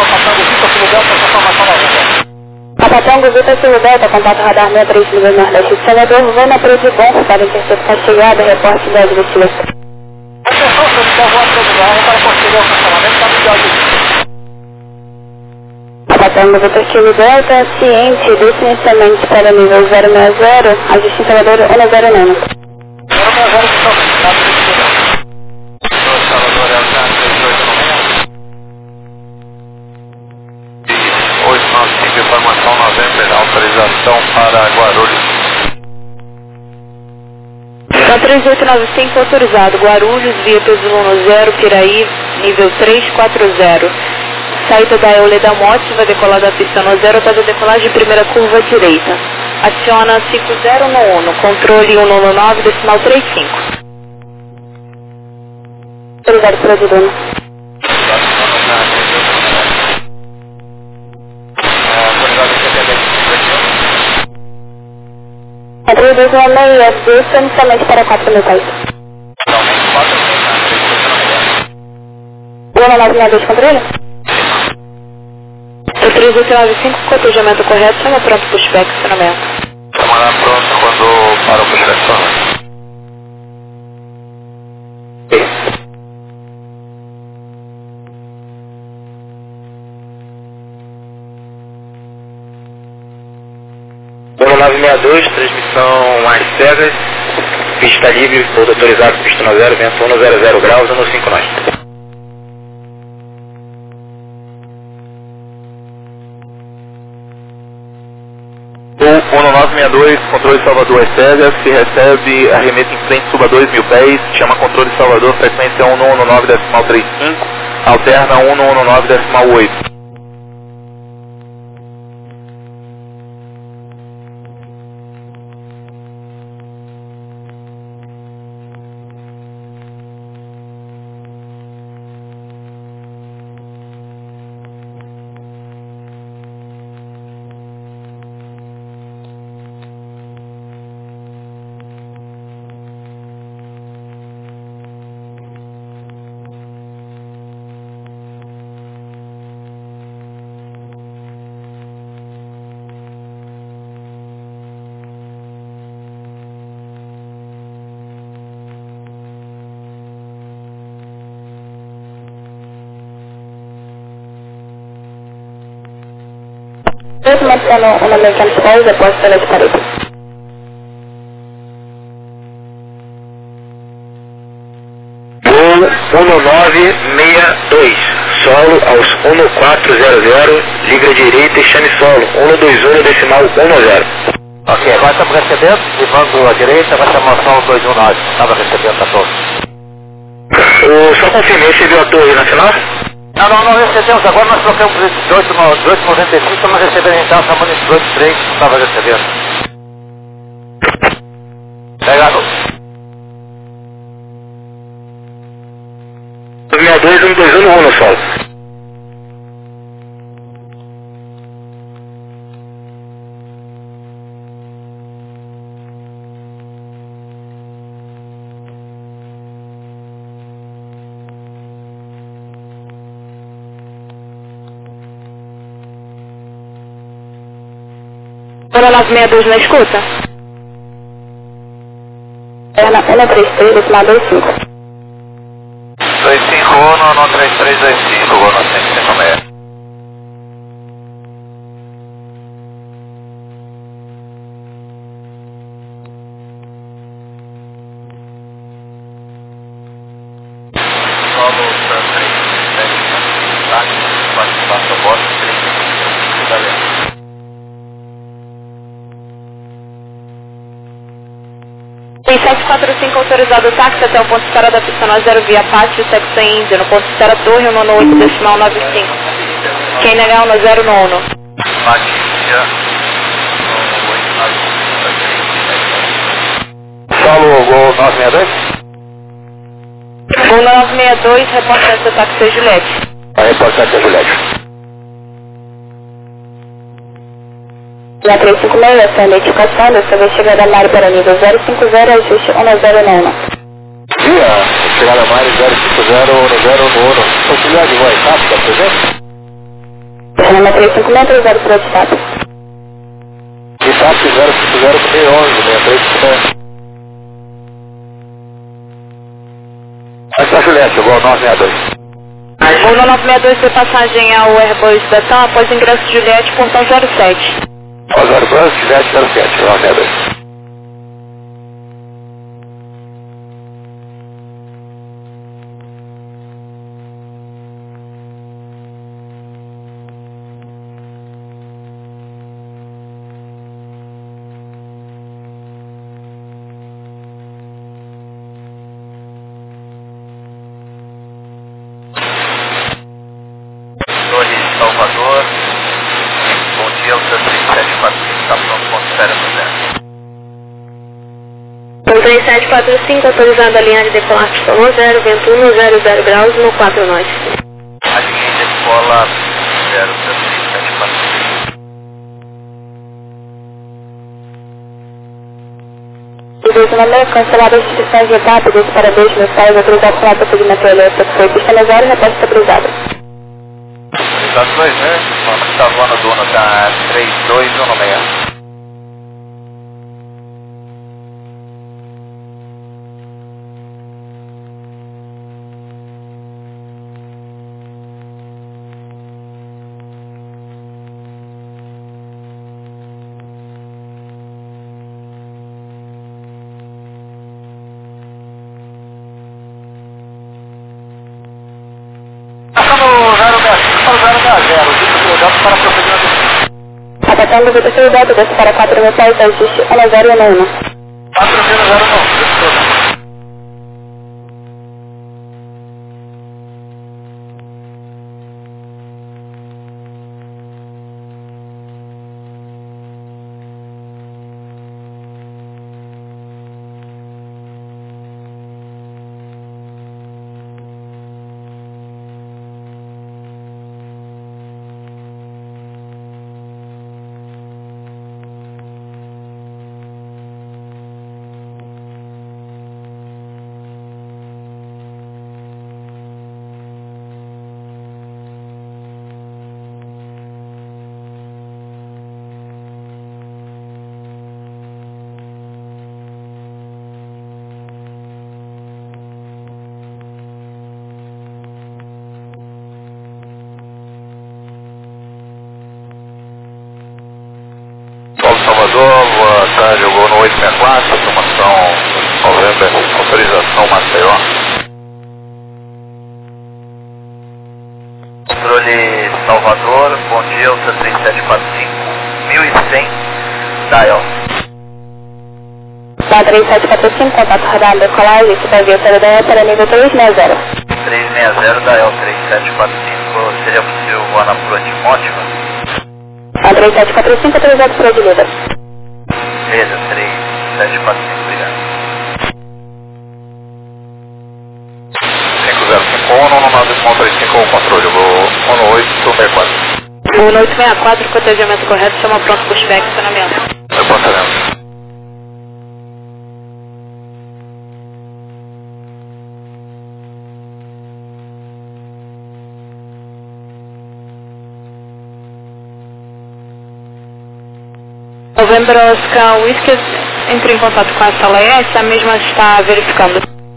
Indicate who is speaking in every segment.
Speaker 1: Papatango Vitor Sul Delta, contato radar 63 nível Nordeste de Salvador, voo na Preto Bom, para interceptar chegada, reporte da investigação.
Speaker 2: Atenção, senhor, por favor, previsão, para posterior cancelamento, está ligado.
Speaker 1: Papatango Vitor Sul Delta, ciente desse iniciamento para nível 060, ajuste em Salvador 109.
Speaker 2: 060, totalmente, está ligado. Salvador é o 895, informação November, autorização para Guarulhos.
Speaker 1: 3895 autorizado, Guarulhos, via Pesulono 0, Piraí, nível 340. Saída da Euleda Mote, vai decolar da pista no 0 para decolagem primeira curva direita. Aciona 5091, controle 199, decimal 35. Autorizado para Adilano. Entre 216, somente para 4 mil países. 199 controle? 3895, cotejamento correto, chama pronto para o pushback, acionamento.
Speaker 2: Chamará pronto quando para o pushback.
Speaker 3: 962, transmissão às cegas, pista livre, pouso autorizado, pista no 0, vento 100 graus, 15 nós.
Speaker 2: Voo 1962, controle Salvador às cegas, se recebe arremesso em frente, suba 2.000 pés, chama controle Salvador, frequência 1119,35, alterna 1119,8.
Speaker 1: Mantendo uma mecânica de após pela de parede.
Speaker 3: Voo 1962, solo aos 1400, liga direita e chame solo, 121, decimal 10.
Speaker 2: Ok, agora estamos recebendo, levando à direita, vai chamar solo 219, estava recebendo a torre.
Speaker 3: Só confirmei, você viu a torre nacional?
Speaker 2: Não recebemos, agora nós trocamos de 1895, estamos recebendo então, chamando de 18,3, não estava recebendo. Pegado.
Speaker 3: 962, 121 no solo.
Speaker 1: Zona 962 na escuta? É na 133, decimal 25.
Speaker 2: 251, no 3325, vou no 156. Solo 3, pode passar a bordo,
Speaker 1: 745 autorizado o táxi até o ponto de espera da pista no 0 via pátio, sexo em Índia, no ponto de espera torre, 198, decimal 95. Quem negar 10 no 1.
Speaker 2: Matícia,
Speaker 3: Solo Gol 962?
Speaker 1: Gol 962, reportagem do táxi Juliette.
Speaker 3: A reportagem da Juliette.
Speaker 1: Na 356, essa é a identificação, dessa vez chegada a Mário para nível 050, ajuste 109.
Speaker 3: Via, chegada a Mário 050, 101. Auxiliar de voz, tá? Tá presente?
Speaker 1: Cinema 3560 para o estado.
Speaker 2: Estado 050-11, 63%. Essa Juliette, voo 962.
Speaker 1: Voo 962 foi passagem ao Airbus da TAM após ingresso de Juliette, portão 07.
Speaker 2: Ao Airbus, Juliette 07, 962. Salvador, bom dia, o seu 3745 está pronto com espera no zero.
Speaker 1: O 3745 autorizado a linha de decolagem pistolou 0, vento 1, 00 graus no 4 nós.
Speaker 2: A linha de escola 0, seu 3745.
Speaker 1: O desnome cancelado as inscrições rápidas para 2 meus pais autorizado com a segmento elétrico foi pista no 0 e repórter estabilizado.
Speaker 2: Tá 2, né? Vamos estar voando do Uno, tá 3216.
Speaker 1: Acatando o VTC Delta, desce para 4 metais, existe 1001.
Speaker 2: 4001, Salvador, boa tarde, eu vou no 864, automação November, autorização Maceió. Controle Salvador, bom dia, o seu 3745, 1100, dial.
Speaker 1: Tá 3745, contato radar decolagem, supervia da para nível 360.
Speaker 2: 360, dial 3745, seria possível voar na proa de Mótima?
Speaker 1: A 3745 autorizado para a direita.
Speaker 2: Beleza, 3745, obrigado. 5051, 935 controle, eu vou 1864.
Speaker 1: O 864, cotejamento correto, chama pronto pushback, estacionamento.
Speaker 2: Eu posso saber.
Speaker 1: November Oscar Whisky, entre em contato com a sala ES, a mesma está verificando.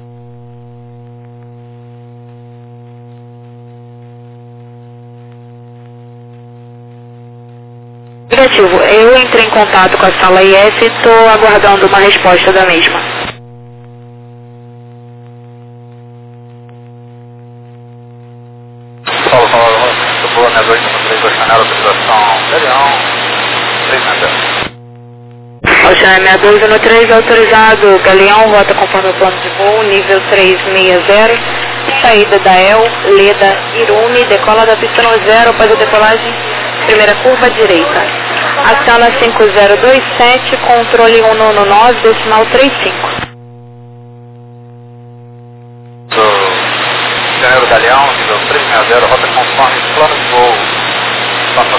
Speaker 1: Negativo, eu entrei em contato com a sala IS e estou aguardando uma resposta da mesma.
Speaker 2: Paulo, estou na 253 da Chanel, autorização Galeão, 360.
Speaker 1: Oceana 6213, autorizado Galeão, rota conforme o plano de voo, nível 360, saída da El, Leda, Irune, decola da pista no 0, após a decolagem, primeira curva direita. Acciona 5027, controle 199, decimal 35.
Speaker 2: Janeiro Galeão, nível 360, rota conforme plano de voo, passa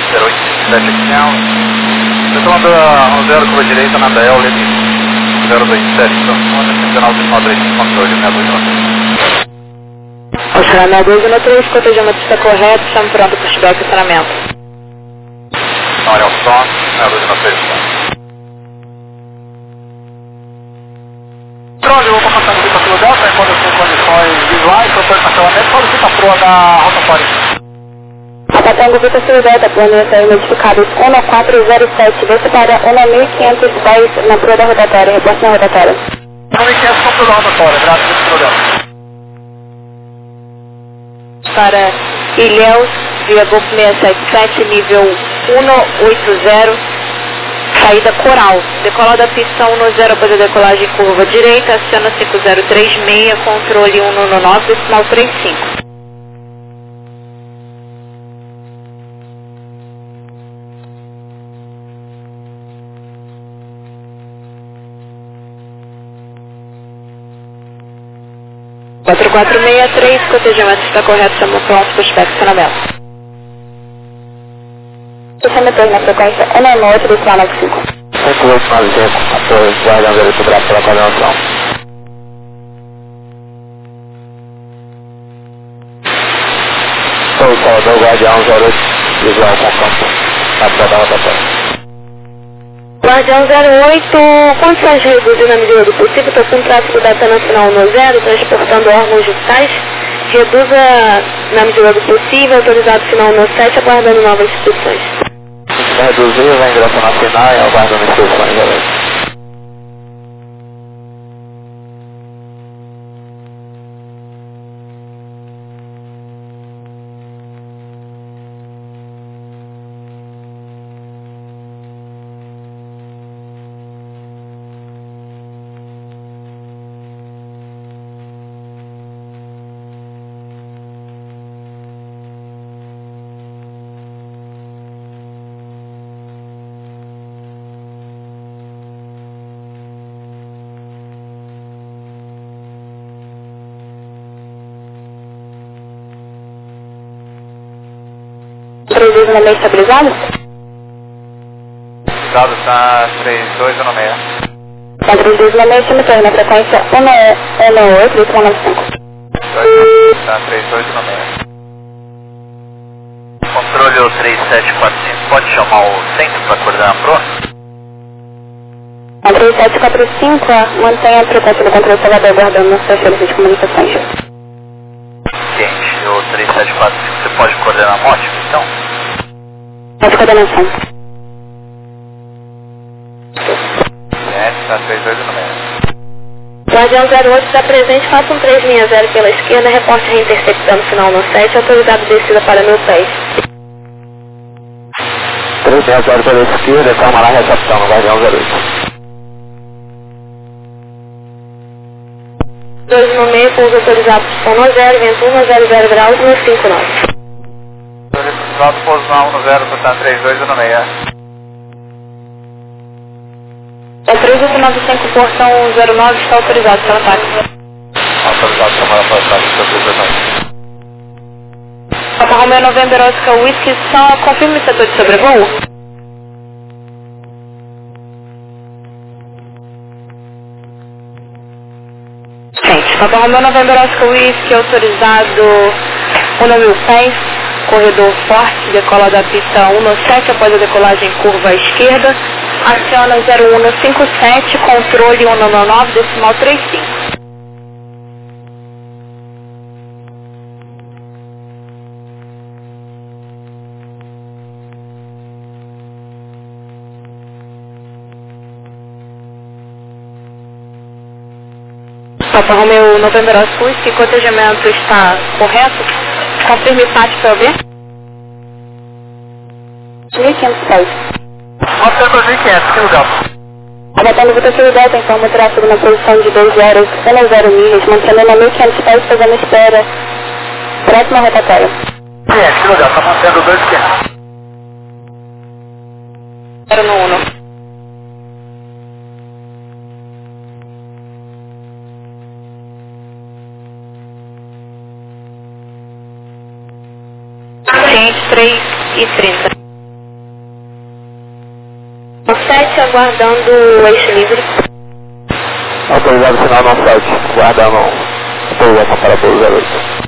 Speaker 2: 087 Retomando a 0 curva direita na DEL, Leda 027, transforma regional decimal 35, controle 6293.
Speaker 1: Oceana 6213, cotejamento está correto, estamos pronto para o pushback e estacionamento.
Speaker 2: ignore ao som, na luz na previsão.
Speaker 4: Controle, eu vou passar no Vita pelo Delta, enquanto eu tenho condições visuais, propõe cancelamento, fora o Vita Pro da rotatória.
Speaker 1: Acatando Vita Sul Delta, plano identificados 1407, desce para 1510 na proa da rotatória, reporte na rotatória.
Speaker 4: 1500 na proa da rotatória, graças Vita Sul Delta.
Speaker 1: Para Ilhéus, via Golfo 677, nível 180, saída Coral. Decola da pista 10 após a decolagem curva direita, aciona 5036, controle 119, decimal 35. Quatro 463, cotejamento está correto, estamos prontos para o estacionamento. Fechamento na frequência 198 do sinal 95.
Speaker 3: 5895, apoio, guarda 08, graças pela coordenação. Sou Salvador, Guardião 08, visual com campo, na proa da rotatória.
Speaker 1: Guardião 08, condições de reduzir na medida do possível, estou com tráfego da Tana Nacional no 0, transportando órgãos judiciais. Reduza na medida do possível, autorizado final no 7, aguardando novas instruções.
Speaker 3: Reduzir, vai ingressando na final e aguardando instruções.
Speaker 1: Prejuízo no meio estabilizado?
Speaker 2: Estado está 3296.
Speaker 1: Está prejuízo no meio estimatório na frequência 198 do sinal 95.
Speaker 2: Está 3296. Controle 3745, pode chamar o centro para coordenar a proa?
Speaker 1: A 3745, mantenha a frequência do controle Salvador, guardando nas suas serviços de comunicações.
Speaker 2: Ciente, o 3745, você pode coordenar a moto, então?
Speaker 1: Pode coordenação.
Speaker 2: Está 3296.
Speaker 1: Guardião 08 está presente, faça um 360 pela esquerda, reporte reintersectando final no 7, autorizado descida para 1000 pés.
Speaker 3: 360 pela esquerda, calma lá, recepção no Guardião 08.
Speaker 1: 2 no meio, pouso autorizado, som no 0, vento 100 graus, no 59.
Speaker 2: Autorizado pouso na 10, está 3296.
Speaker 1: É 3895, portão 09, está autorizado pela táxi.
Speaker 2: Autorizado para a táxi,
Speaker 1: Papa Romeo November Oscar Whisky, só confirme o setor de sobrevoo. Gente, Papa Romeo November Oscar Whisky, autorizado 1000 pés, corredor forte, decola da pista 17 após a decolagem curva à esquerda, aciona 0157, controle 199, decimal 35. Papa Romeo November Oscar Whisky, cotejamento está correto? Confirme o PAT para eu ver. 1.500 pés.
Speaker 4: Nós temos 1.500, que lugar?
Speaker 1: Abatendo Vita Sul Delta, informa o tráfego na posição de 2 horas, 10 milhas, mantendo a 1.500 pés, fazendo espera. Próxima rotatória.
Speaker 4: 500, que lugar? Está mantendo 2.500.
Speaker 1: 0 no 1. Ciente 3h30. O 7 aguardando o eixo livre.
Speaker 3: Autorizado final no 7, guardando autorização para pouso 08.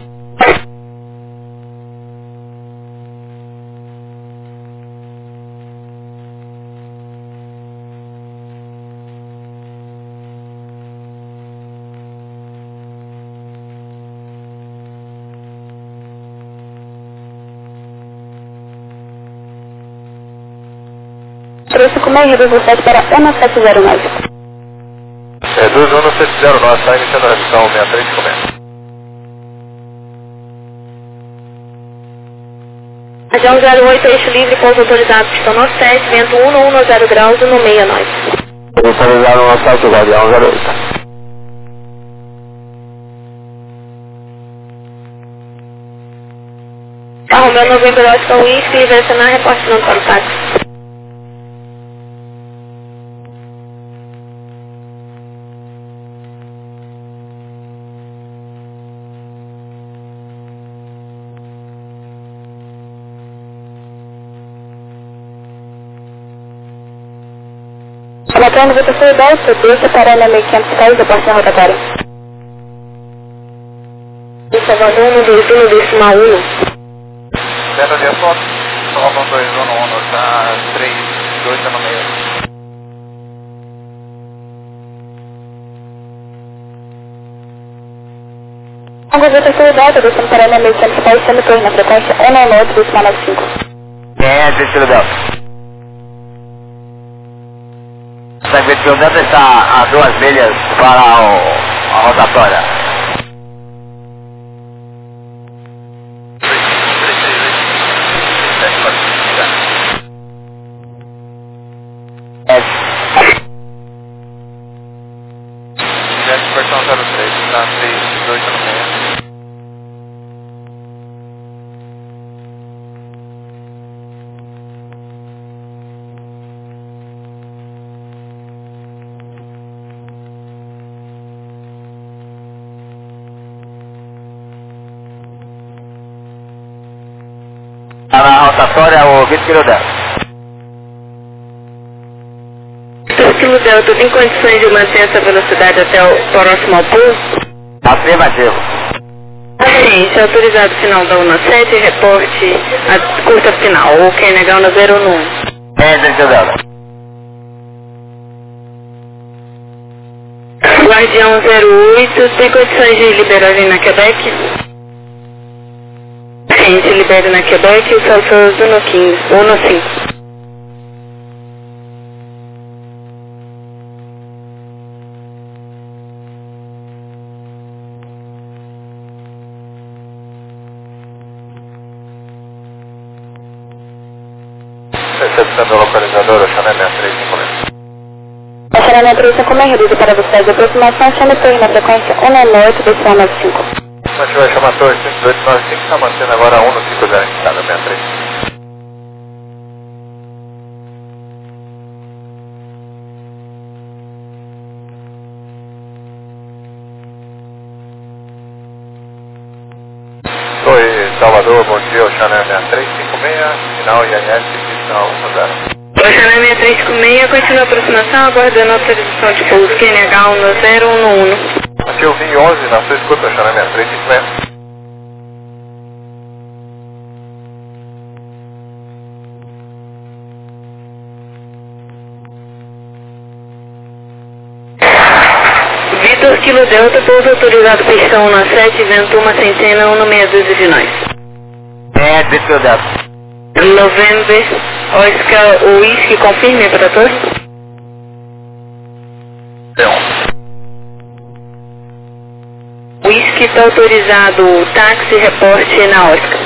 Speaker 1: 356, reduz velocidade para 1709.
Speaker 2: 21709, está iniciando a redução 6356.
Speaker 1: Região 08, eixo livre, pouso autorizado, pistão 97, vento 110 graus, no 69.
Speaker 2: Autorizado no assalto, Guardião 08.
Speaker 1: Carro meu November Oscar Whisky, direcionar reporte não para o táxi. Relatando votação Delta, deixa parando a 1510 da porta rotatória. Salvador 121 decimal 1.
Speaker 2: 0 de foto, Salvador 211, tá 32 no meio.
Speaker 1: Alguns votação Delta, deixando parando a 1510, sendo torre na frequência 198 decimal 95.
Speaker 2: Descida Delta. Essa versão Delta está a 2 milhas para a rotatória. Versão 03, está 38 no meio. Está na rotatória o 20 kg Delta.
Speaker 1: 20 kg Delta, tem condições de manter essa velocidade até o próximo ao pouso?
Speaker 2: Afirmativo.
Speaker 1: Ciência, autorizado final da 17, reporte a curta final, o QNH no 011.
Speaker 2: 20 kg Delta.
Speaker 1: Guardião 08, tem condições de liberagem na Quebec? Ciência, libere na Quebec, o Salsas 115.
Speaker 2: Recepção do localizador, Oxané 6356.
Speaker 1: Oxané 6356, reduzido para velocidade de aproximação, chame torre na frequência 198 decimal 95.
Speaker 2: A gente vai chamar a torre 5895, está mantendo agora 150 em cada 63. Torre Salvador, bom dia, Oxané 6356, final INS, final 10.
Speaker 1: Oxané 6356, continua a aproximação, aguardando a autorização de pouso QNH no 011.
Speaker 2: Aqui eu vim 11, na sua escuta, Oxané 6356.
Speaker 1: Vitor Kilo Delta, pouso autorizado pistão na 7, vento 1 centena 162 de nós.
Speaker 2: Vitor Delta.
Speaker 1: November, Oscar, o Whisky, confirme para a torre? Whisky está autorizado, táxi, reporte na Oscar.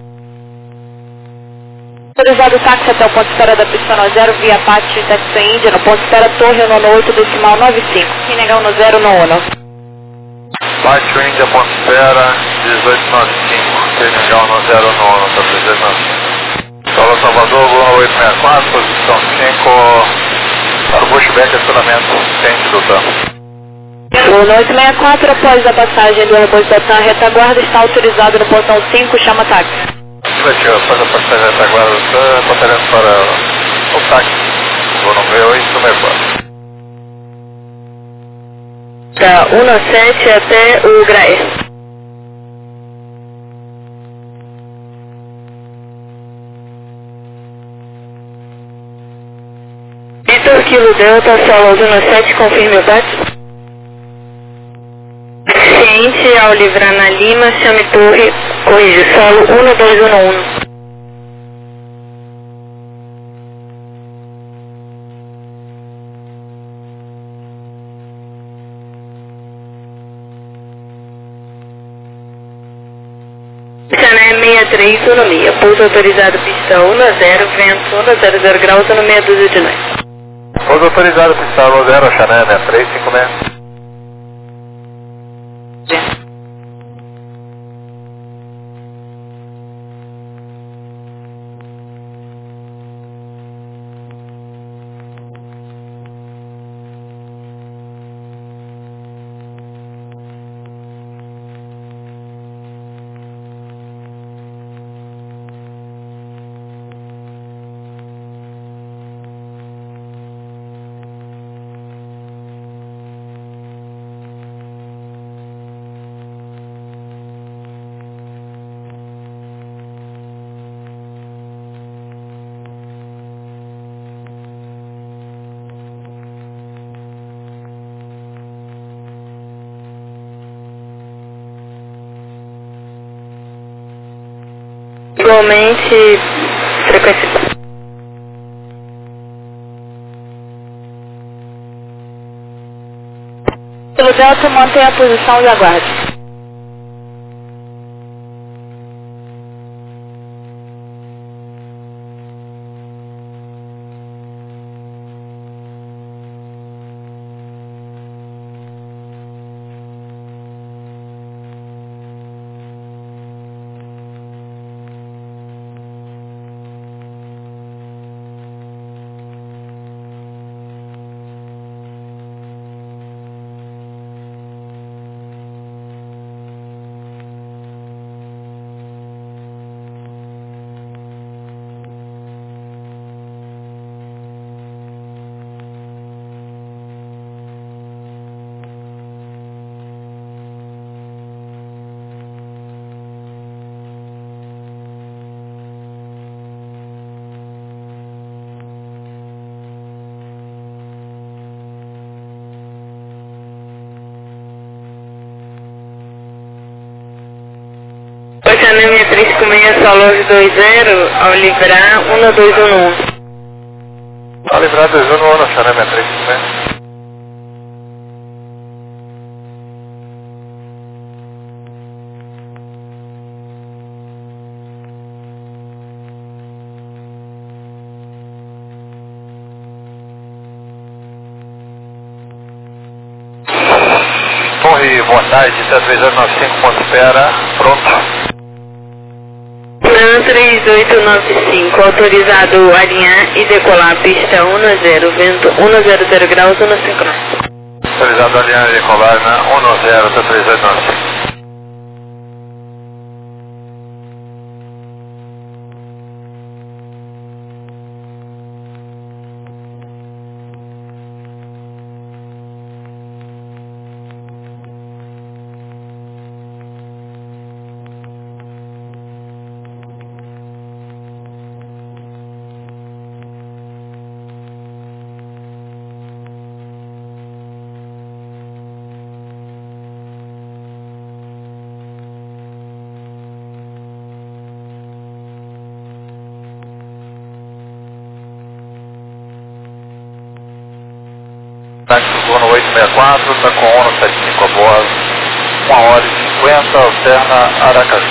Speaker 1: Autorizado o táxi até o ponto de espera da pista 0, via Apache, Taxi Índia, no ponto de espera Torre 98, decimal 95. Quem negar no 0 no 1.
Speaker 2: Baixo Índia, ponto espera, 1895, terminal no 0 no 1, tá 395. Solo Salvador, Lua 864, posição 5, para o Bushback, acionamento, ciente do TAM.
Speaker 1: Lua 864, após a passagem do aeroporto da TAM, retaguarda está autorizado no portão 5, chama táxi.
Speaker 2: Negativo, após a passagem da retaguarda do TAM, apontaremos para o táxi, vou no número 8, número 4.
Speaker 1: Da 17 até o Graer. Vitor Kilo Delta, solo 17, confirme o bate. Ciente, ao livrar na Lima, chame torre, corrige, solo 1211. 63, autonomia. Pouso autorizado, pista 10, vento 10, 00 graus, no meia dúzia de nós.
Speaker 2: Pouso autorizado, pista 10, Xané 6356.
Speaker 1: Igualmente, frequência. Pelo Delta, mantém a posição e aguarde. Oceano 6356, Solange 20, ao livrar 1211.
Speaker 2: Ao livrar 211, Oceano 6356. Torre, boa tarde, 3895, ponto espera, pronto.
Speaker 1: 3895, autorizado alinhar e decolar pista 10, vento 100 graus, 159.
Speaker 2: Autorizado alinhar e decolar na 10, 3895. Táxi Ono 864, está com Ono 75 a bordo, 1h50, alterna Aracaju.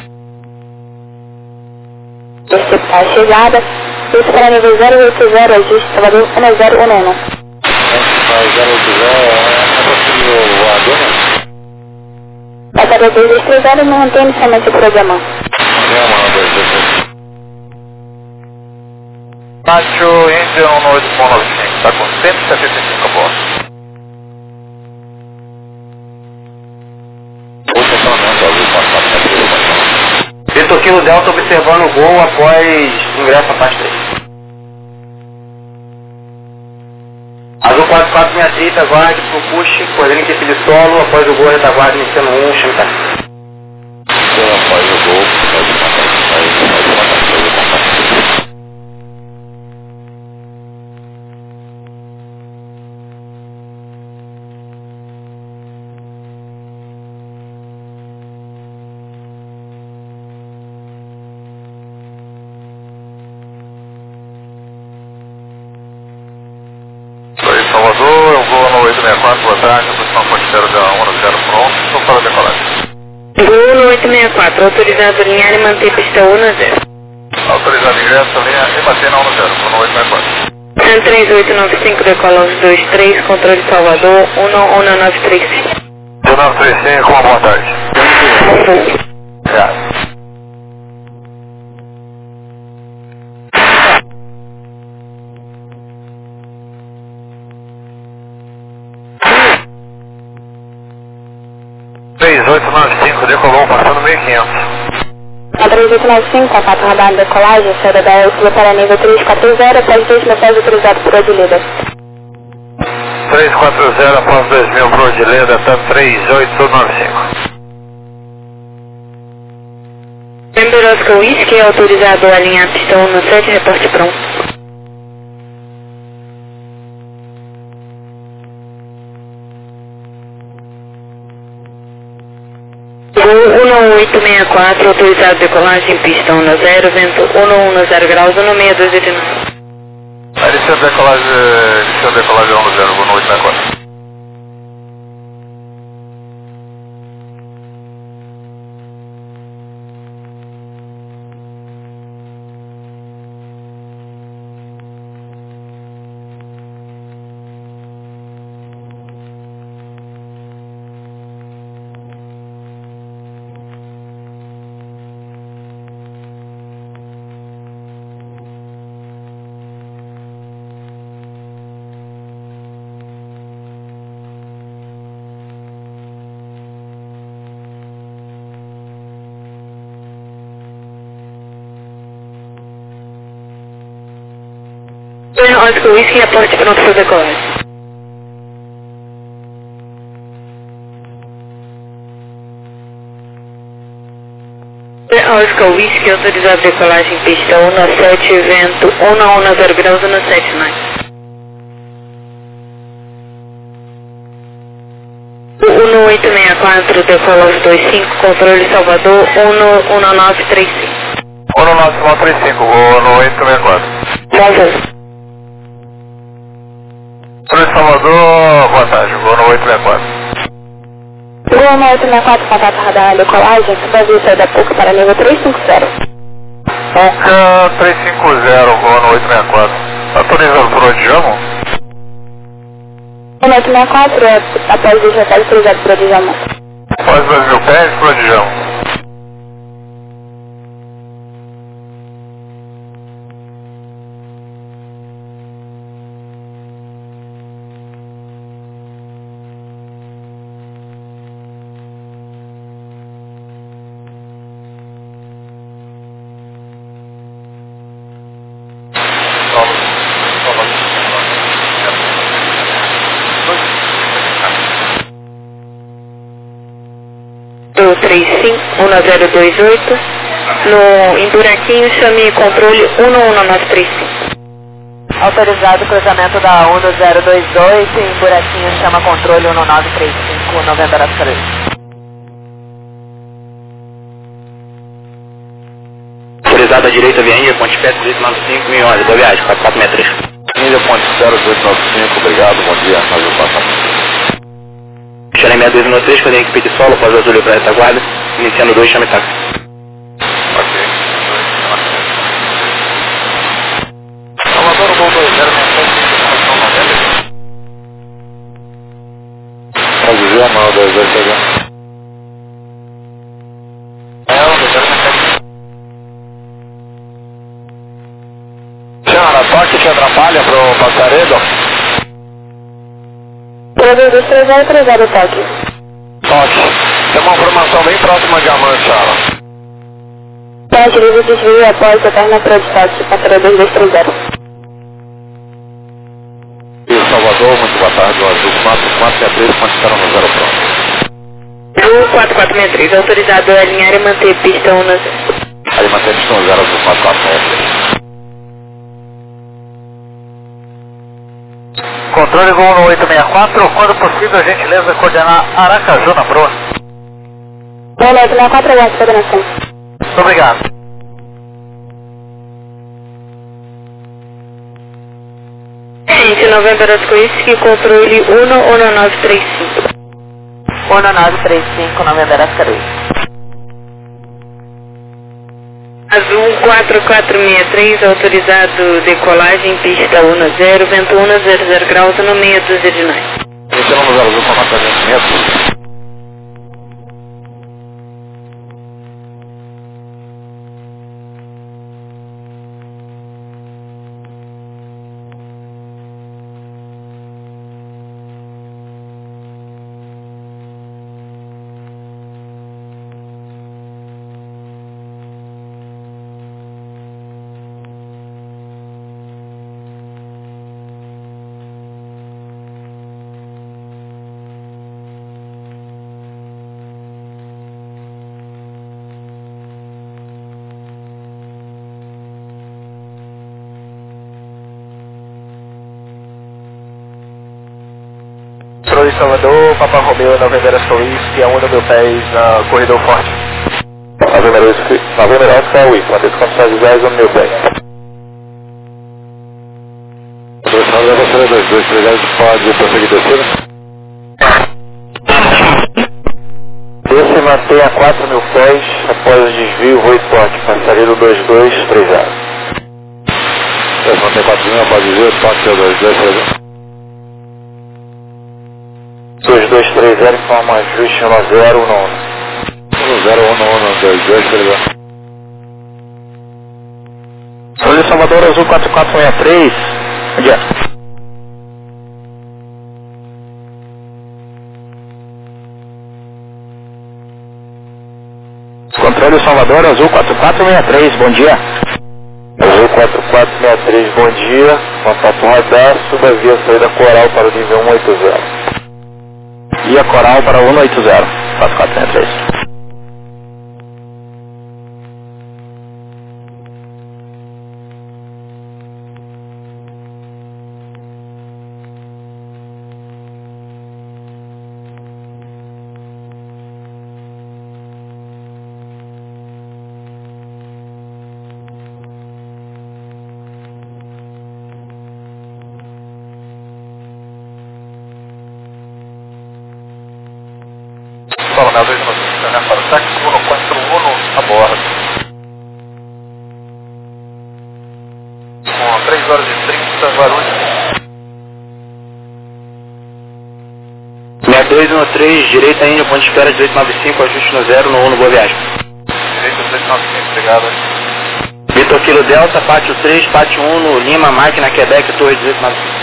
Speaker 1: A chegada, isso para nível 080, ajuste, Salvador 1011.
Speaker 2: Vai 080, é possível voador, né?
Speaker 1: Passaria 230, não mantém inicialmente o programa.
Speaker 2: Nacho Índia 18195, está com 175 a bordo.
Speaker 3: Vitor Kilo Delta observando o voo após ingresso à faixa 3. Azul 4463, aguarde pro push, coordenando equipe de solo, após o gol, retaguarda iniciando 1, chame tá.
Speaker 2: Após o gol, pode matar. Salvador, eu vou no 864, boa tarde, posição ponteira da 10 pronto, estou para a decolagem.
Speaker 1: Gol 1864, autorizado alinhar e manter pista 1 a 0.
Speaker 2: Autorizado ingresso, linha e bater na 1 a 0, no 1864.
Speaker 1: 3895, decola os 23, controle Salvador, 11935.
Speaker 2: 1935, uma boa tarde. Obrigado. Decolou, passando 1500.
Speaker 1: A 3895, a 4 radar de decolagem, saída da EUCLA para nível 340, após 2 mil pés autorizado por Odileda.
Speaker 2: 340 após 2000 por Odileda, tá 3895.
Speaker 1: Member Oscar Whisky, autorizado a alinhar pista 1 no 7, reporte pronto. Gol 1864, autorizado decolagem, pista 1 a 0, vento 110 graus, 16289.
Speaker 2: Iniciando decolagem 1 a 0, vou no 864.
Speaker 1: Oscar Whisky, reporte pronto para decolagem. Oscar Whisky, autorizado decolagem, pista 1 a 7, vento 110 graus, 179. 1864, decola os 25, controle Salvador, 11935.
Speaker 2: 11935, vou no 864.
Speaker 1: Salvador.
Speaker 2: Controle Salvador, boa tarde, vou no 864.
Speaker 1: Gol 1864, contato radar decolagem, Brasil saída PUC para nível 350.
Speaker 2: PUC 350, vou no 864. Autorizado por onde chamo?
Speaker 1: 1864 é após 2 retalhos autorizado por Odijamon.
Speaker 2: Após 2000 pés, por onde chamo?
Speaker 1: Do 351028, em buraquinho, chame controle 11935. Autorizado cruzamento da 1022, em buraquinho, chama controle 1935, Novembro Oscar.
Speaker 3: Autorizado à direita, Avianinha, Ponte Pé, 395, 1011, boa viagem, 4463.
Speaker 2: Índia Ponte 0895, obrigado, bom dia, nós vamos passar.
Speaker 3: Xarém 6213, quando a equipe de solo, após o azul para essa guarda, iniciando 2, chame táxi.
Speaker 2: Ok. Salvador, voo 20, pode dizer, mano, 20, Senhora, toque te atrapalha pro passaredo?
Speaker 1: Provedor 230, autorizado o toque.
Speaker 2: Toque. Tem uma formação bem próxima de Amante, Sala.
Speaker 1: Toque, livre desvio após a perna pro de toque, passaredo 230.
Speaker 2: Salvador, muito boa tarde, o Azul 4463, quantificaram no 0 pronto.
Speaker 1: Gol 4463, autorizado a alinhar e manter pista 1 a 0.
Speaker 2: Aí mantém pista 1 a 0, Azul 4463. Controle Gol no 864, quando possível, a gentileza coordenar Aracaju na proa.
Speaker 1: Gol 864, aguarde coordenação.
Speaker 2: Muito obrigado.
Speaker 1: Gente, Novembro Oscar Whisky, controle 11935. 1935, Novembro Oscar Whisky. Azul 4463, autorizado decolagem, pista 10, vento 100 graus, no meia dúzia de nós.
Speaker 4: Esse é o número azul com 400 metros.
Speaker 2: Controle Salvador, Papa Romeo, Novembra Suíça, 1 mil pés, corredor forte. Novembra Suíça, quantas condições 10, 1 mil pés.
Speaker 4: Controle Salvador, 223, pode prosseguir descida?
Speaker 2: Desce e mantém a 4 mil pés, após o desvio, voo e toque, passageiro 2230.
Speaker 4: Desce, mantém 4 mil, pode desvio, toque 2230.
Speaker 2: 2230, informa ajuste 10 no
Speaker 4: 2230.
Speaker 2: Controle Salvador, Azul 4463, adiante. Controle Salvador, Azul 4463, bom dia. Azul 4463, bom dia. Contato radar, suba via saída Coral para o nível 180. Via Coral para 180, 4463.
Speaker 4: Coronel 2 minutos, para o táxi 141 a bordo. Com 3 horas e 30, Guarulhos.
Speaker 3: 6213, direita Índia, ponto de espera 1895, ajuste no 0, no 1, boa viagem.
Speaker 4: Direita 1895, obrigado.
Speaker 3: Vitor Kilo Delta, pátio 3, pátio 1, no Lima, máquina Quebec, torre 1895.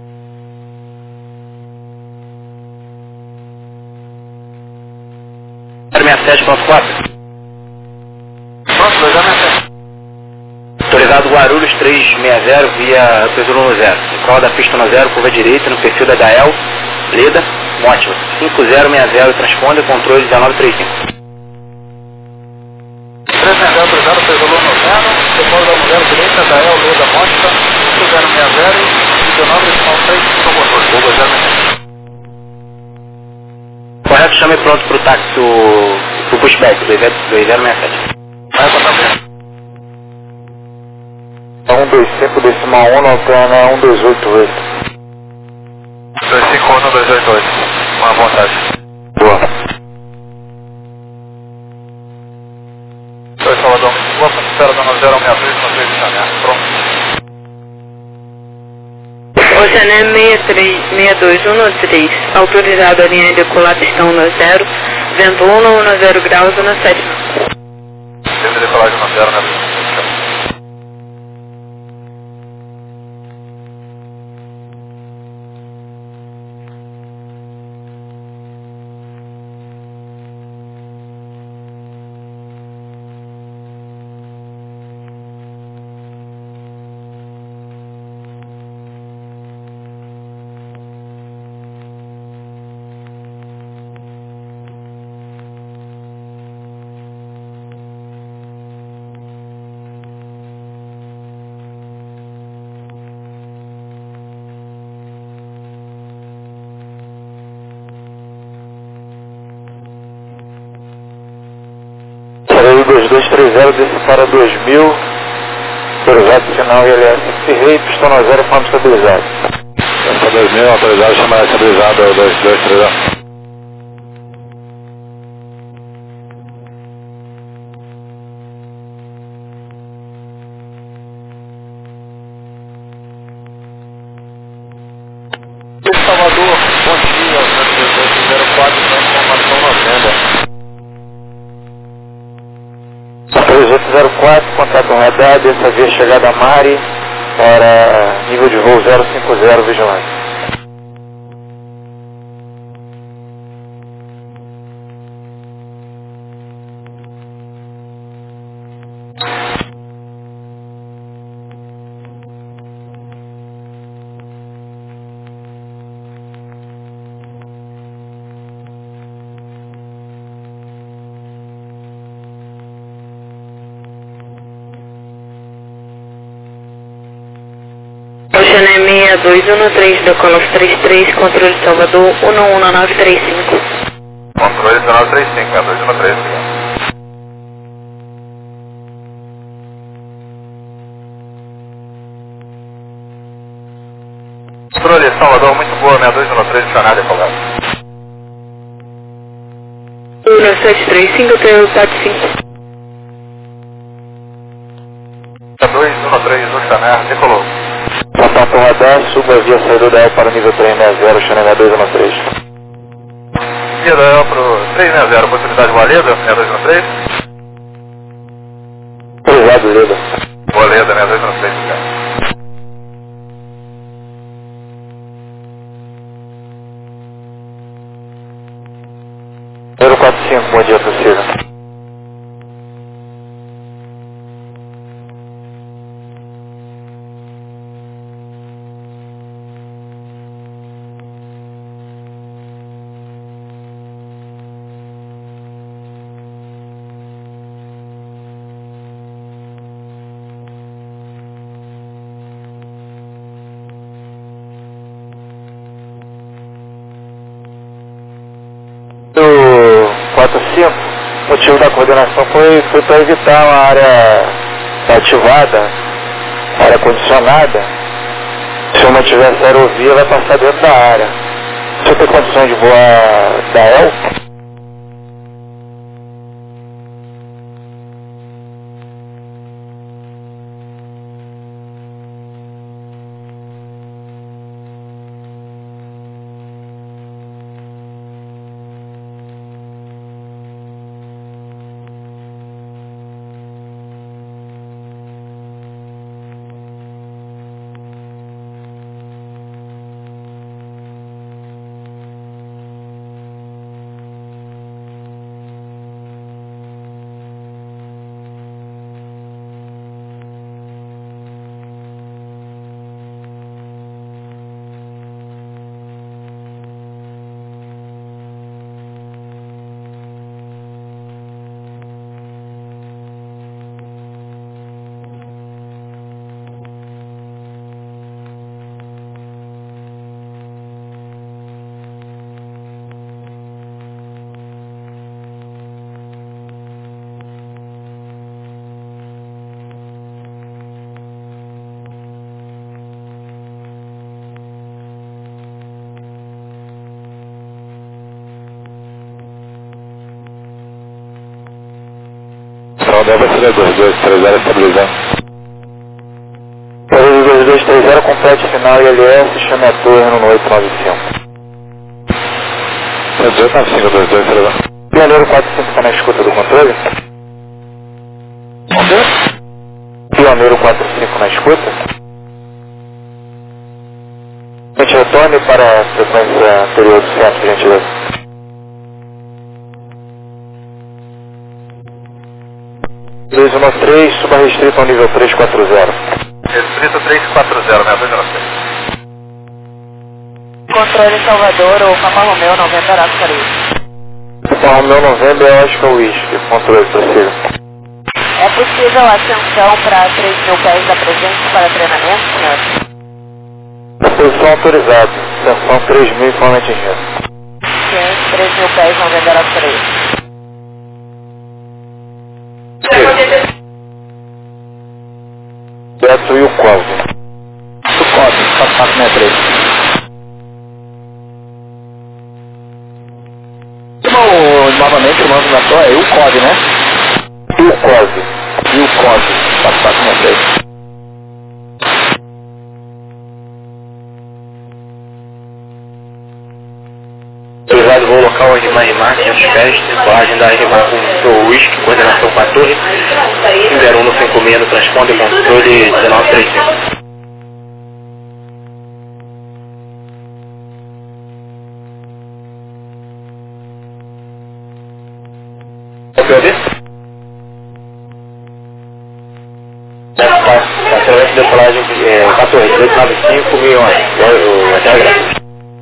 Speaker 4: Pronto, 267.
Speaker 3: Autorizado Guarulhos 360 via Tesouro 10. Qual da pista 10, curva direita, no perfil da Gael, Leda, Mótila. 5060, transponde, controle 1935.
Speaker 4: 360, autorizado, Tesouro 10, depois da 0 direita, Gael, Leda, Mótila, 5060, 1935, controle, 267.
Speaker 3: Correto, chame pronto para o táxi, pro pushback, 2067.
Speaker 4: Vai botar bem.
Speaker 2: 125 decimal 1, alterna 1288.
Speaker 4: 251, 288. Uma vontade.
Speaker 2: Boa.
Speaker 4: Oi, Salvador, boa, espera da 063, não sei de chamar. Pronto.
Speaker 1: Oceané 636213, autorizado a linha de decolar pistão 10, vento 10 graus, no 7.
Speaker 4: Teve decolagem no 0, né?
Speaker 2: Sarei 2230, desce para 2000, autorizado sinal ILS Ferrei, pistão 0, ponto estabilizado.
Speaker 4: Desce para 2000, autorizado, chama estabilizado 2230.
Speaker 3: contato radar, dessa vez chegada a Mari, para nível de voo 050, vigilante.
Speaker 1: Oceané 6213, Decolos 33, controle Salvador 11935.
Speaker 2: Controle 1935, 6213. Controle Salvador, muito boa, 6213, Oceané, decolado.
Speaker 1: 1735, tenho 75.
Speaker 2: 213, Oceané, decolou.
Speaker 3: Contato radar, suba via saída da El para nível 360, Xananga 213.
Speaker 2: Via da El para o 360, oportunidade Valeda, 6213.
Speaker 3: Obrigado, Leda.
Speaker 2: Valeda, 6213, cara.
Speaker 3: Número 45, bom dia, torcida. O motivo da coordenação foi para evitar uma área ativada, área condicionada. Se uma tivesse aerovia, vai passar dentro da área. Você tem condições de voar da El? Deve ser 2230 estabilizando. 2230, complete final ILS, chame a torre no 895. 1895, 2230. Pioneiro 45 está na escuta do controle? Pioneiro 45 na escuta? A gente retorne para a frequência anterior do centro, gentileza. No 3, suba restrito ao nível 340.
Speaker 2: Restrito 340, né? 293.
Speaker 1: Controle Salvador, ou Papa Romeu 90, Horácio Careiro.
Speaker 3: Papa Romeu 90 é Oscar Whisky, controle prossiga.
Speaker 1: É possível ascensão para 3.000 pés da presença para treinamento, senhor?
Speaker 3: Posição autorizada, ascensão 3.000 informe atingido.
Speaker 1: Ciente, 3.000 pés, 90, Horácio Careiro.
Speaker 3: Beto e o Cosme. O Cosme, 4463. Novamente o nome da sua é o Cosme, né? E o Cosme. 4463. Obrigado, vou local. local RMAR 500 pés, decolagem da RMAR com o Whisky, coordenação com a torre, 01 no 56 no transponder, controle 1935. Através de decolagem 14, 895 milhões, até a graça.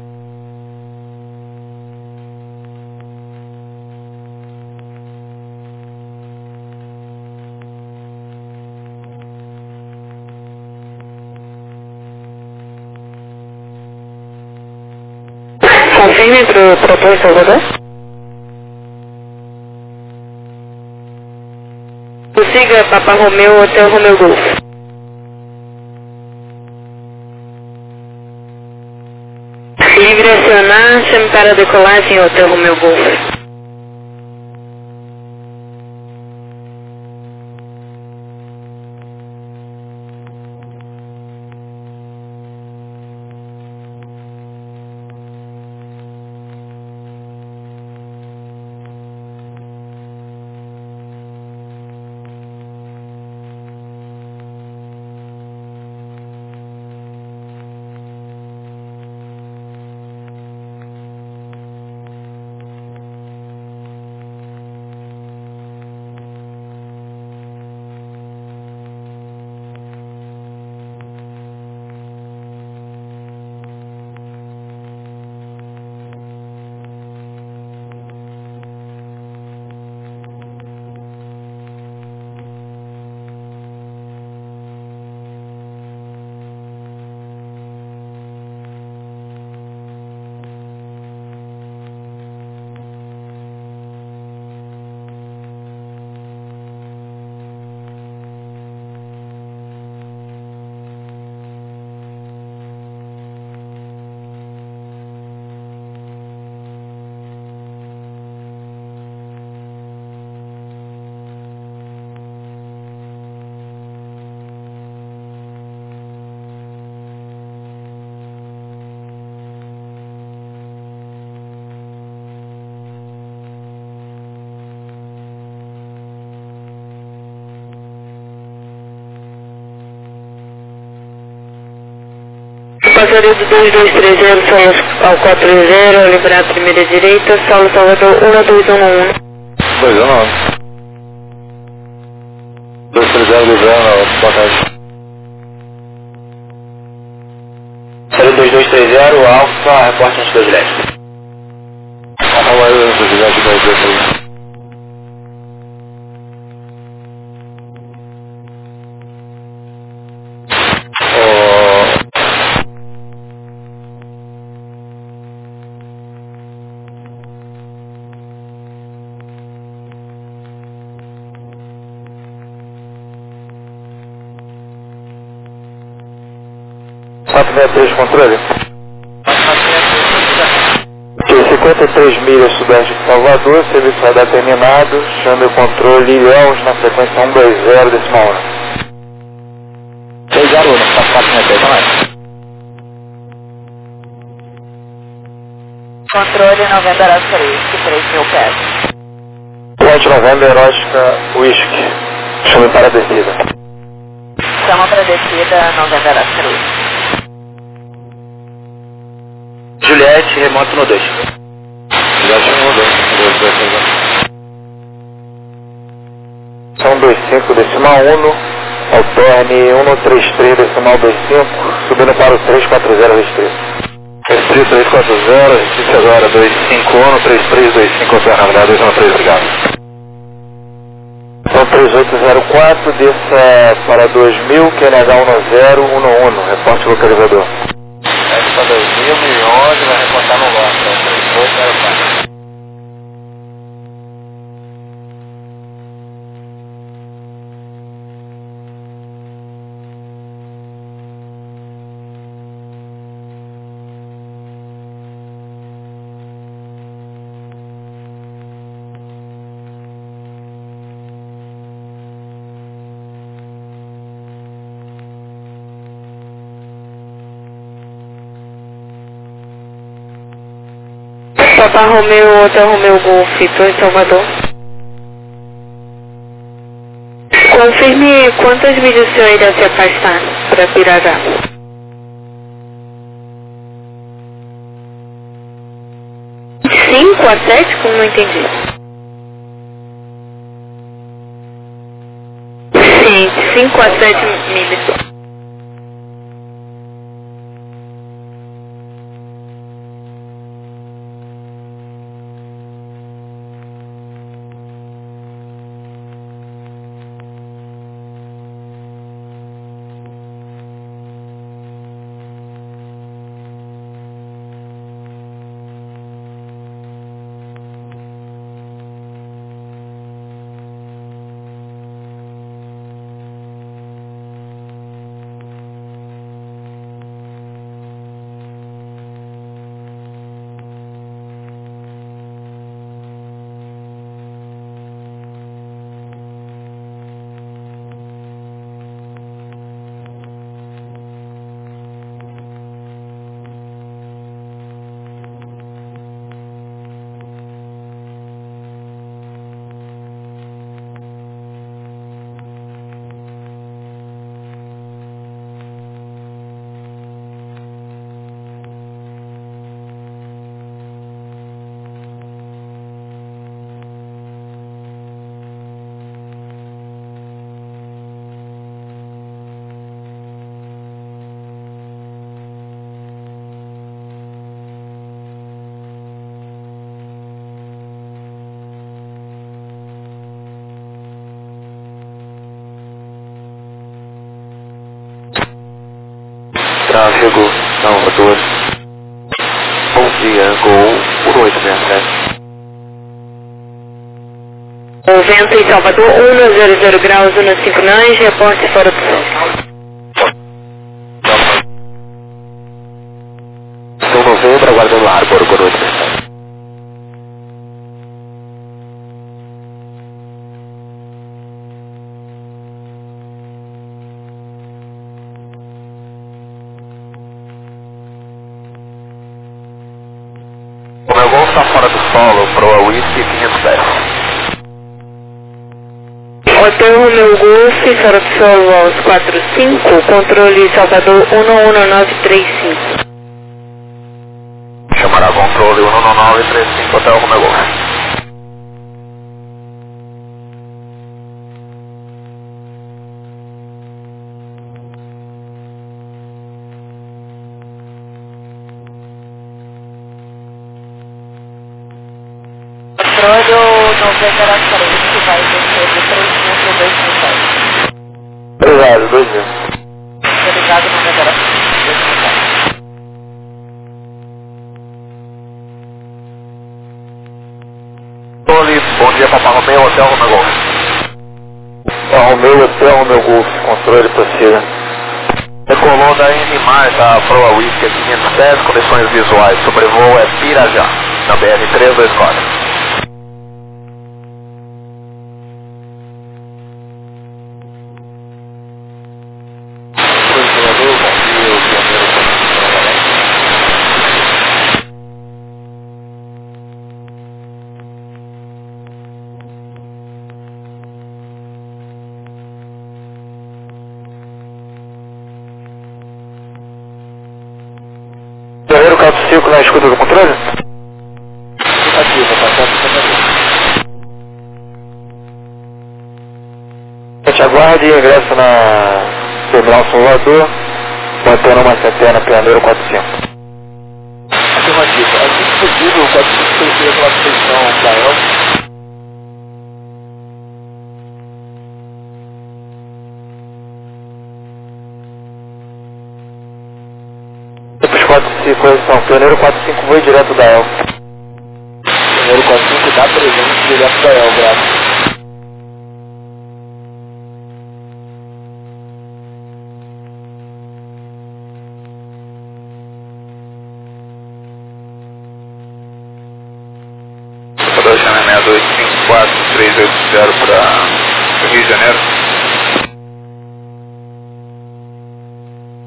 Speaker 1: Confirme para o Torre Salvador. Siga Papa Romeu Hotel Romeu Golf. Livre acionar, chame para decolagem Hotel Romeu Golf. Passaria do 2230 Solo ao 40, liberar a primeira direita, Solo Salvador 1211.
Speaker 2: 219. 230 liberando, boa tarde.
Speaker 3: Passaria do 2230 Alfa, reporte nos 2 LED.
Speaker 2: Hawaii 210. Controle. 53 milhas sudeste de Salvador, serviço vai dar terminado, chame o controle Ilhéus na frequência 120 decimal 1.
Speaker 3: 6 alunos, está 463, não é?
Speaker 1: Controle Novembro 3, 3.000 pés.
Speaker 2: Ponte Novembro Erótica Whisky, chame para a descida.
Speaker 1: Chama para a descida Novembro 3.
Speaker 3: Juliette, remoto no 2.
Speaker 2: Juliette no 2. São 25 decimal 1, alterne 133 decimal 25, subindo para o 340 restrito. Restrito 340, restrito agora 251, 3325, alternado 213, obrigado. São 3804, desça para 2000, QNH 1011, reporte localizador.
Speaker 3: Para 2011 vai reportar no lote, 3804.
Speaker 1: Papa Romeu, Hotel Romeu Golf, Torre Salvador. Confirme quantas milhas o senhor irá se afastar para Pirajá. 5 a 7? Como não entendi? Sim, 5 a 7 milhas.
Speaker 3: Tráfego Salvador. Bom dia, Gol por 867.
Speaker 1: O vento em Salvador, 100 graus, 15 nães, reporte fora do sol.
Speaker 3: São Novembro, aguardando largo, por 867.
Speaker 2: O meu Gol está fora do solo, Proa Whisky 510.
Speaker 1: Hotel Romeu Golf, fora do solo aos 45, controle Salvador 11935.
Speaker 2: Chamará controle 11935, Hotel Romeu Golf.
Speaker 1: Controle 93, que vai descer de 3.000 para 2.000.
Speaker 3: Obrigado, 2000.
Speaker 1: Obrigado, 93.
Speaker 2: Controle, bom dia, Papa Romeu, Hotel Romeu Golf.
Speaker 3: Romeu, Hotel Romeu Golf, controle prossiga.
Speaker 2: Decolou da N Marta, Proa Whisky 510, condições visuais, sobrevoo é Pirajá, na BR 324.
Speaker 3: Guerreiro 45 na escuta do controle? Aqui, vou passar para o te aguarde e ingresso na Terminal Salvador, mantendo uma centena Pioneiro 45.
Speaker 4: Afirmativo. Assim que possível, o 45 foi feito pela posição da EL.
Speaker 3: Os 45 são Pioneiro 45 voe direto da EL.
Speaker 4: Pioneiro 45 dá presente direto da EL, graças.
Speaker 2: Salvador chama 6254380 para Rio de Janeiro.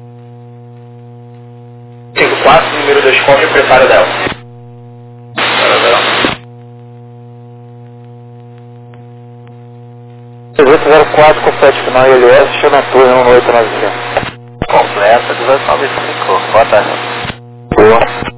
Speaker 3: Número da escola e preparo dela.
Speaker 4: 1804, complete final ILS, chama a torre 18900.
Speaker 3: Completa, 1895. Boa tarde.
Speaker 4: Boa.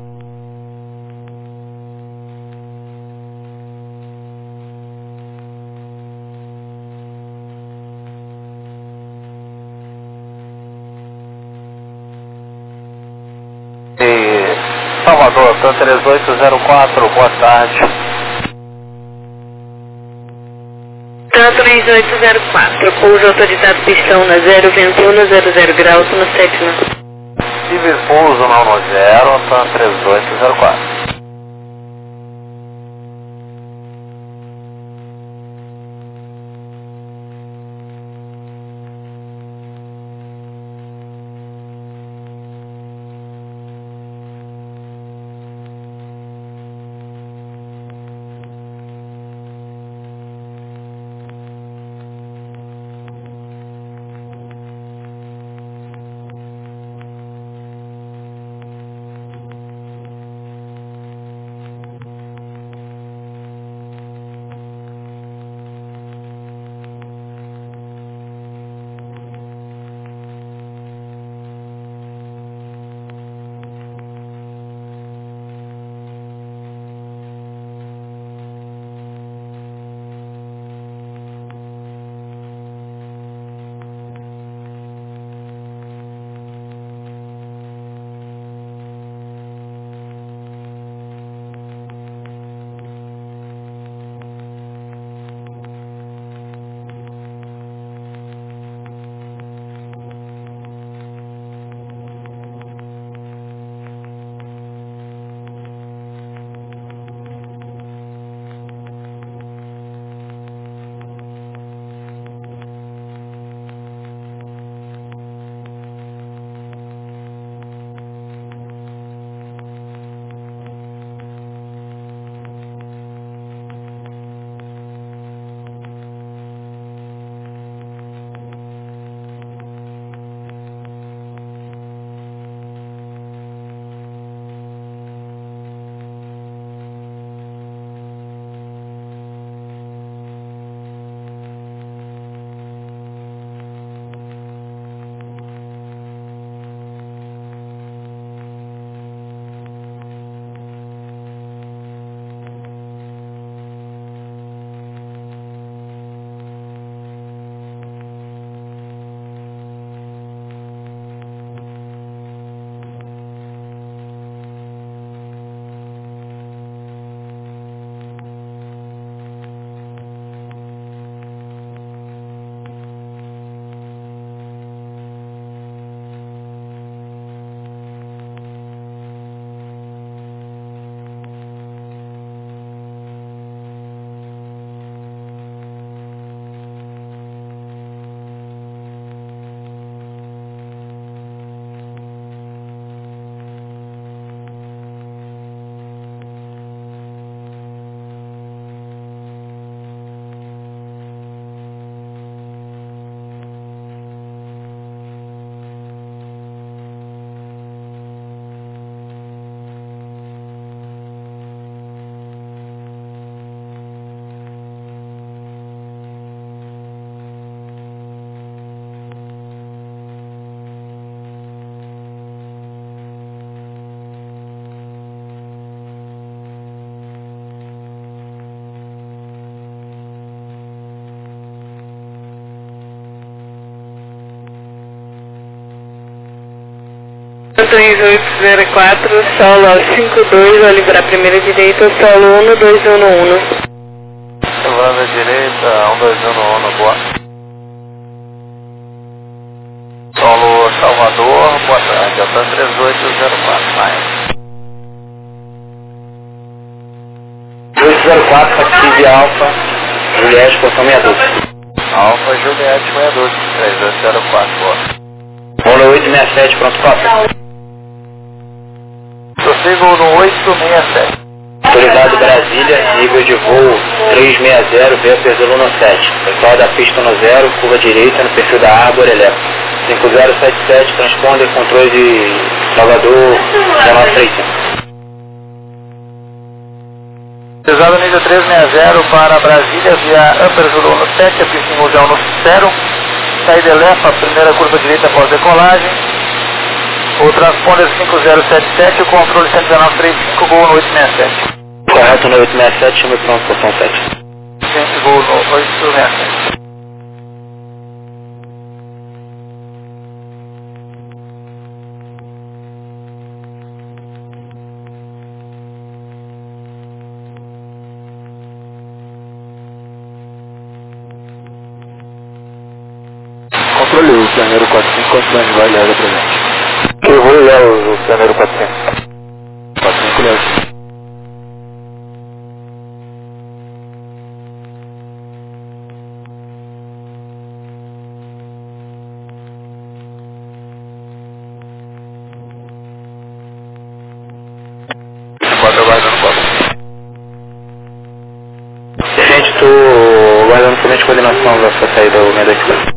Speaker 3: Salvador, TAM 3804, boa tarde.
Speaker 1: TAM 3804, pouso autorizado pistão na 021 graus no Cessna.
Speaker 3: Cível pouso na 10, TAM 3804.
Speaker 1: TAM 3804, solo 52, ao livrar a primeira direita, solo 1211.
Speaker 3: Levando a direita, 1211, boa. Solo Salvador, boa tarde, TAM 3804, mais. 204, Factive Alfa, Juliette, posição 62. Alfa, Juliette, 62, 3204, boa. Polo 867, pronto, copa. Prossigo no 867. Autorizado Brasília, nível de voo 360, veio Pesoluna 7. Pessoal da pista no 0, curva direita no perfil da Arbor Elétrico. 5077, transponder, controle de Salvador, 1935.
Speaker 4: Autorizado nível 360 para Brasília via Upper Zulu no 7, a pista em Museu no 0. Saída Elefa, primeira curva direita após decolagem. O transponder 5077, o controle 11935, Gol no 867.
Speaker 3: Correto no 867, chama pronto, portão 7.
Speaker 4: Gente, Gol no 867.
Speaker 2: Controle o Pioneiro 45, continuando vai leva pra gente.
Speaker 4: Que voo leva o Pioneiro 400?
Speaker 2: 45 leva.
Speaker 3: Gente, tô guardando somente coordenação da sua saída do meio da escola.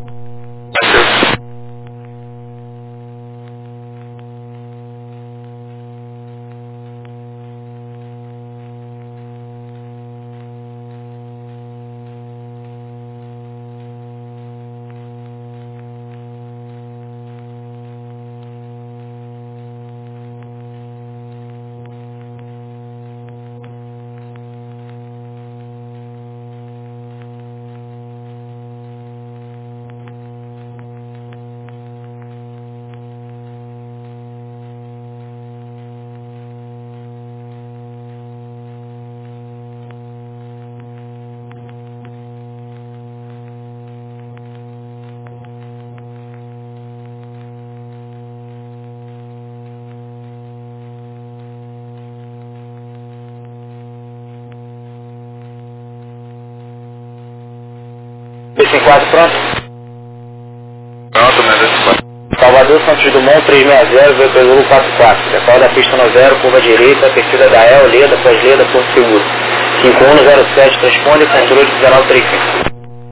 Speaker 3: P54 pronto?
Speaker 2: Pronto, mas
Speaker 3: Salvador Santos Dumont 360, Vector Zulu 44. Decola da pista no 0, curva direita, descida da El, Leda, pós-Leda, Porto Seguro. 5107, transponder, controle 1935.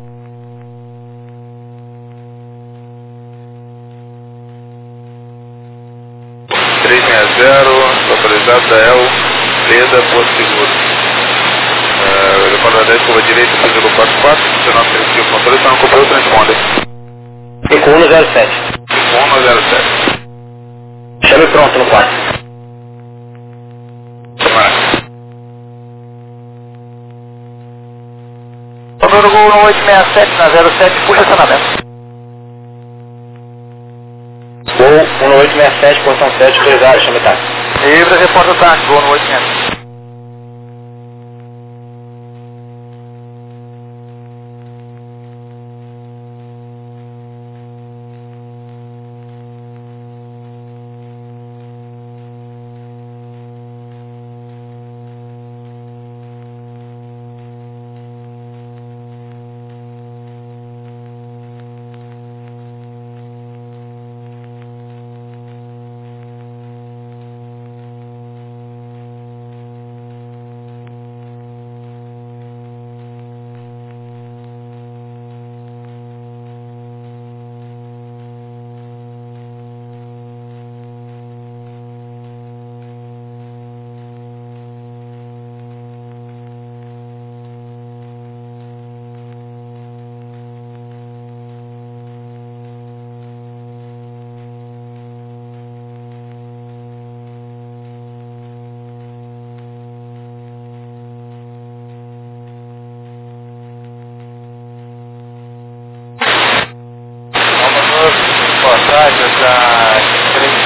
Speaker 2: autorizado da El, Leda, Porto Seguro. Decola 10, curva direita, Zulu 44, 1935, controle, só não comprou o transponder.
Speaker 3: 5107.
Speaker 2: 5107.
Speaker 3: Chame pronto no 4.
Speaker 4: Número Gol no 867 na 07, puxa acionamento.
Speaker 3: Gol 1867, portão 7, 2 áreas, chame táxi.
Speaker 4: Livre, reporta o táxi, Gol no 867.